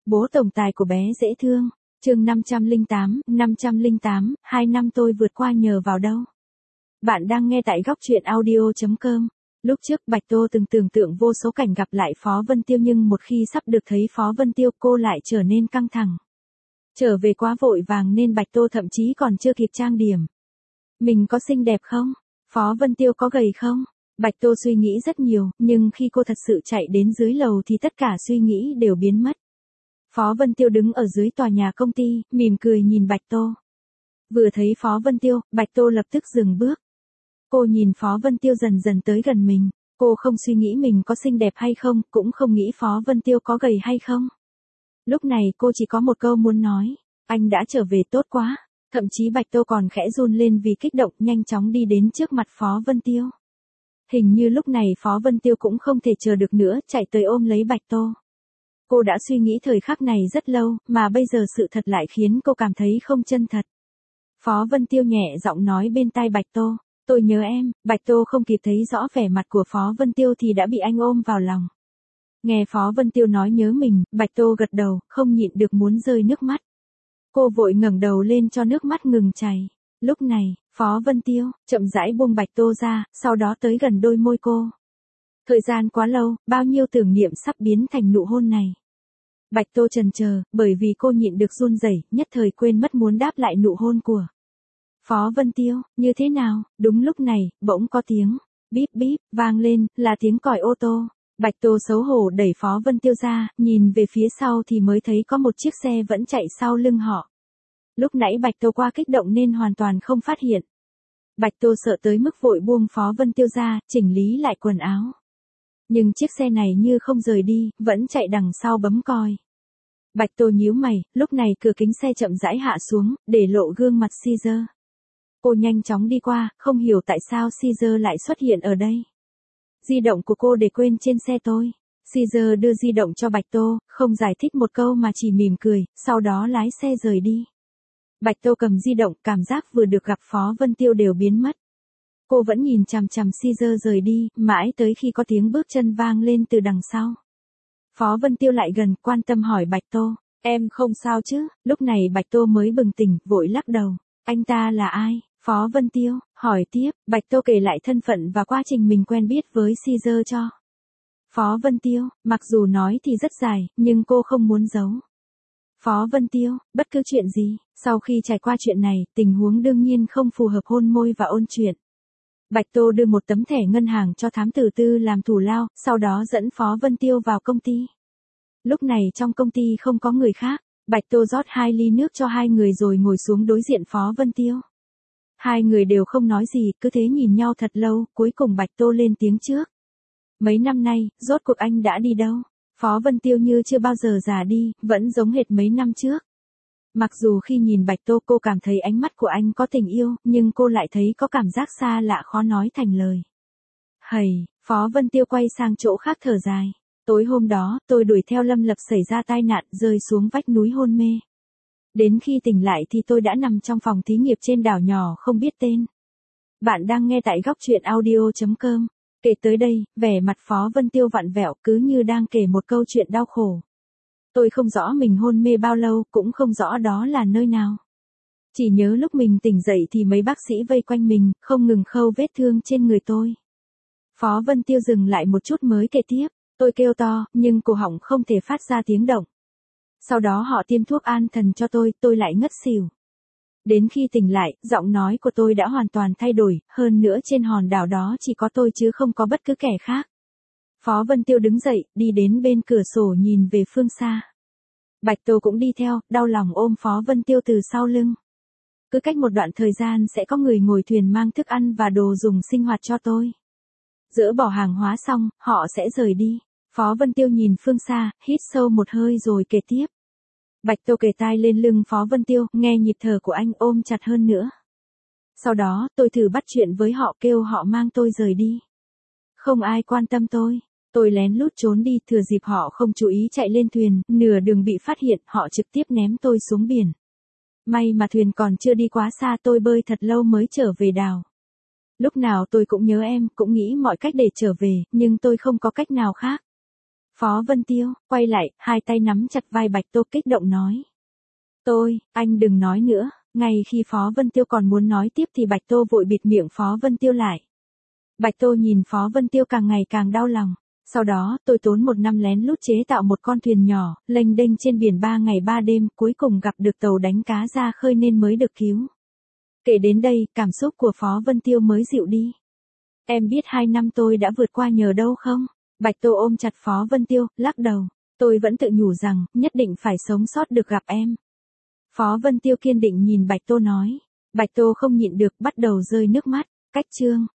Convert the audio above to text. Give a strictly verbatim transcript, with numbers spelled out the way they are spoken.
Bố tổng tài của bé dễ thương. Chương năm trăm lẻ tám, năm trăm lẻ tám, hai năm tôi vượt qua nhờ vào đâu. Bạn đang nghe tại góc truyện audio chấm com. Lúc trước Bạch Tô từng tưởng tượng vô số cảnh gặp lại Phó Vân Tiêu, nhưng một khi sắp được thấy Phó Vân Tiêu, cô lại trở nên căng thẳng. Trở về quá vội vàng nên Bạch Tô thậm chí còn chưa kịp trang điểm. Mình có xinh đẹp không? Phó Vân Tiêu có gầy không? Bạch Tô suy nghĩ rất nhiều, nhưng khi cô thật sự chạy đến dưới lầu thì tất cả suy nghĩ đều biến mất. Phó Vân Tiêu đứng ở dưới tòa nhà công ty, mỉm cười nhìn Bạch Tô. Vừa thấy Phó Vân Tiêu, Bạch Tô lập tức dừng bước. Cô nhìn Phó Vân Tiêu dần dần tới gần mình. Cô không suy nghĩ mình có xinh đẹp hay không, cũng không nghĩ Phó Vân Tiêu có gầy hay không. Lúc này cô chỉ có một câu muốn nói. Anh đã trở về tốt quá. Thậm chí Bạch Tô còn khẽ run lên vì kích động, nhanh chóng đi đến trước mặt Phó Vân Tiêu. Hình như lúc này Phó Vân Tiêu cũng không thể chờ được nữa, chạy tới ôm lấy Bạch Tô. Cô đã suy nghĩ thời khắc này rất lâu, mà bây giờ sự thật lại khiến cô cảm thấy không chân thật. Phó Vân Tiêu nhẹ giọng nói bên tai Bạch Tô, tôi nhớ em. Bạch Tô không kịp thấy rõ vẻ mặt của Phó Vân Tiêu thì đã bị anh ôm vào lòng. Nghe Phó Vân Tiêu nói nhớ mình, Bạch Tô gật đầu, không nhịn được muốn rơi nước mắt. Cô vội ngẩng đầu lên cho nước mắt ngừng chảy. Lúc này, Phó Vân Tiêu chậm rãi buông Bạch Tô ra, sau đó tới gần đôi môi cô. Thời gian quá lâu, bao nhiêu tưởng niệm sắp biến thành nụ hôn này. Bạch Tô chần chờ, bởi vì cô nhịn được run rẩy, nhất thời quên mất muốn đáp lại nụ hôn của Phó Vân Tiêu. Như thế nào? Đúng lúc này, bỗng có tiếng bíp bíp vang lên, là tiếng còi ô tô. Bạch Tô xấu hổ đẩy Phó Vân Tiêu ra, nhìn về phía sau thì mới thấy có một chiếc xe vẫn chạy sau lưng họ. Lúc nãy Bạch Tô qua kích động nên hoàn toàn không phát hiện. Bạch Tô sợ tới mức vội buông Phó Vân Tiêu ra, chỉnh lý lại quần áo. Nhưng chiếc xe này như không rời đi, vẫn chạy đằng sau bấm còi. Bạch Tô nhíu mày, lúc này cửa kính xe chậm rãi hạ xuống, để lộ gương mặt Caesar. Cô nhanh chóng đi qua, không hiểu tại sao Caesar lại xuất hiện ở đây. Di động của cô để quên trên xe tôi. Caesar đưa di động cho Bạch Tô, không giải thích một câu mà chỉ mỉm cười, sau đó lái xe rời đi. Bạch Tô cầm di động, cảm giác vừa được gặp Phó Vân Tiêu đều biến mất. Cô vẫn nhìn chằm chằm Caesar rời đi, mãi tới khi có tiếng bước chân vang lên từ đằng sau. Phó Vân Tiêu lại gần, quan tâm hỏi Bạch Tô, em không sao chứ? Lúc này Bạch Tô mới bừng tỉnh, vội lắc đầu. Anh ta là ai? Phó Vân Tiêu hỏi tiếp. Bạch Tô kể lại thân phận và quá trình mình quen biết với Caesar cho Phó Vân Tiêu. Mặc dù nói thì rất dài, nhưng cô không muốn giấu. Phó Vân Tiêu, bất cứ chuyện gì, sau khi trải qua chuyện này, tình huống đương nhiên không phù hợp hôn môi và ôn chuyện. Bạch Tô đưa một tấm thẻ ngân hàng cho thám tử Tư làm thủ lao, sau đó dẫn Phó Vân Tiêu vào công ty. Lúc này trong công ty không có người khác, Bạch Tô rót hai ly nước cho hai người rồi ngồi xuống đối diện Phó Vân Tiêu. Hai người đều không nói gì, cứ thế nhìn nhau thật lâu, cuối cùng Bạch Tô lên tiếng trước. Mấy năm nay, rốt cuộc anh đã đi đâu? Phó Vân Tiêu như chưa bao giờ già đi, vẫn giống hệt mấy năm trước. Mặc dù khi nhìn Bạch Tô cô cảm thấy ánh mắt của anh có tình yêu, nhưng cô lại thấy có cảm giác xa lạ khó nói thành lời. Hầy, Phó Vân Tiêu quay sang chỗ khác thở dài. Tối hôm đó, tôi đuổi theo Lâm Lập xảy ra tai nạn, rơi xuống vách núi hôn mê. Đến khi tỉnh lại thì tôi đã nằm trong phòng thí nghiệm trên đảo nhỏ không biết tên. Bạn đang nghe tại góc truyện audio chấm com. Kể tới đây, vẻ mặt Phó Vân Tiêu vặn vẹo cứ như đang kể một câu chuyện đau khổ. Tôi không rõ mình hôn mê bao lâu, cũng không rõ đó là nơi nào. Chỉ nhớ lúc mình tỉnh dậy thì mấy bác sĩ vây quanh mình, không ngừng khâu vết thương trên người tôi. Phó Vân Tiêu dừng lại một chút mới kể tiếp. Tôi kêu to, nhưng cổ họng không thể phát ra tiếng động. Sau đó họ tiêm thuốc an thần cho tôi, tôi lại ngất xỉu. Đến khi tỉnh lại, giọng nói của tôi đã hoàn toàn thay đổi, hơn nữa trên hòn đảo đó chỉ có tôi chứ không có bất cứ kẻ khác. Phó Vân Tiêu đứng dậy, đi đến bên cửa sổ nhìn về phương xa. Bạch Tô cũng đi theo, đau lòng ôm Phó Vân Tiêu từ sau lưng. Cứ cách một đoạn thời gian sẽ có người ngồi thuyền mang thức ăn và đồ dùng sinh hoạt cho tôi. Dỡ bỏ hàng hóa xong, họ sẽ rời đi. Phó Vân Tiêu nhìn phương xa, hít sâu một hơi rồi kể tiếp. Bạch Tô kề tai lên lưng Phó Vân Tiêu, nghe nhịp thở của anh ôm chặt hơn nữa. Sau đó, tôi thử bắt chuyện với họ, kêu họ mang tôi rời đi. Không ai quan tâm tôi. Tôi lén lút trốn đi, thừa dịp họ không chú ý chạy lên thuyền, nửa đường bị phát hiện, họ trực tiếp ném tôi xuống biển. May mà thuyền còn chưa đi quá xa, tôi bơi thật lâu mới trở về đảo. Lúc nào tôi cũng nhớ em, cũng nghĩ mọi cách để trở về, nhưng tôi không có cách nào khác. Phó Vân Tiêu, quay lại, hai tay nắm chặt vai Bạch Tô kích động nói. Tôi, anh đừng nói nữa, ngay khi Phó Vân Tiêu còn muốn nói tiếp thì Bạch Tô vội bịt miệng Phó Vân Tiêu lại. Bạch Tô nhìn Phó Vân Tiêu càng ngày càng đau lòng. Sau đó, tôi tốn một năm lén lút chế tạo một con thuyền nhỏ, lênh đênh trên biển ba ngày ba đêm, cuối cùng gặp được tàu đánh cá ra khơi nên mới được cứu. Kể đến đây, cảm xúc của Phó Vân Tiêu mới dịu đi. Em biết hai năm tôi đã vượt qua nhờ đâu không? Bạch Tô ôm chặt Phó Vân Tiêu, lắc đầu. Tôi vẫn tự nhủ rằng, nhất định phải sống sót được gặp em. Phó Vân Tiêu kiên định nhìn Bạch Tô nói. Bạch Tô không nhịn được, bắt đầu rơi nước mắt. Cách chương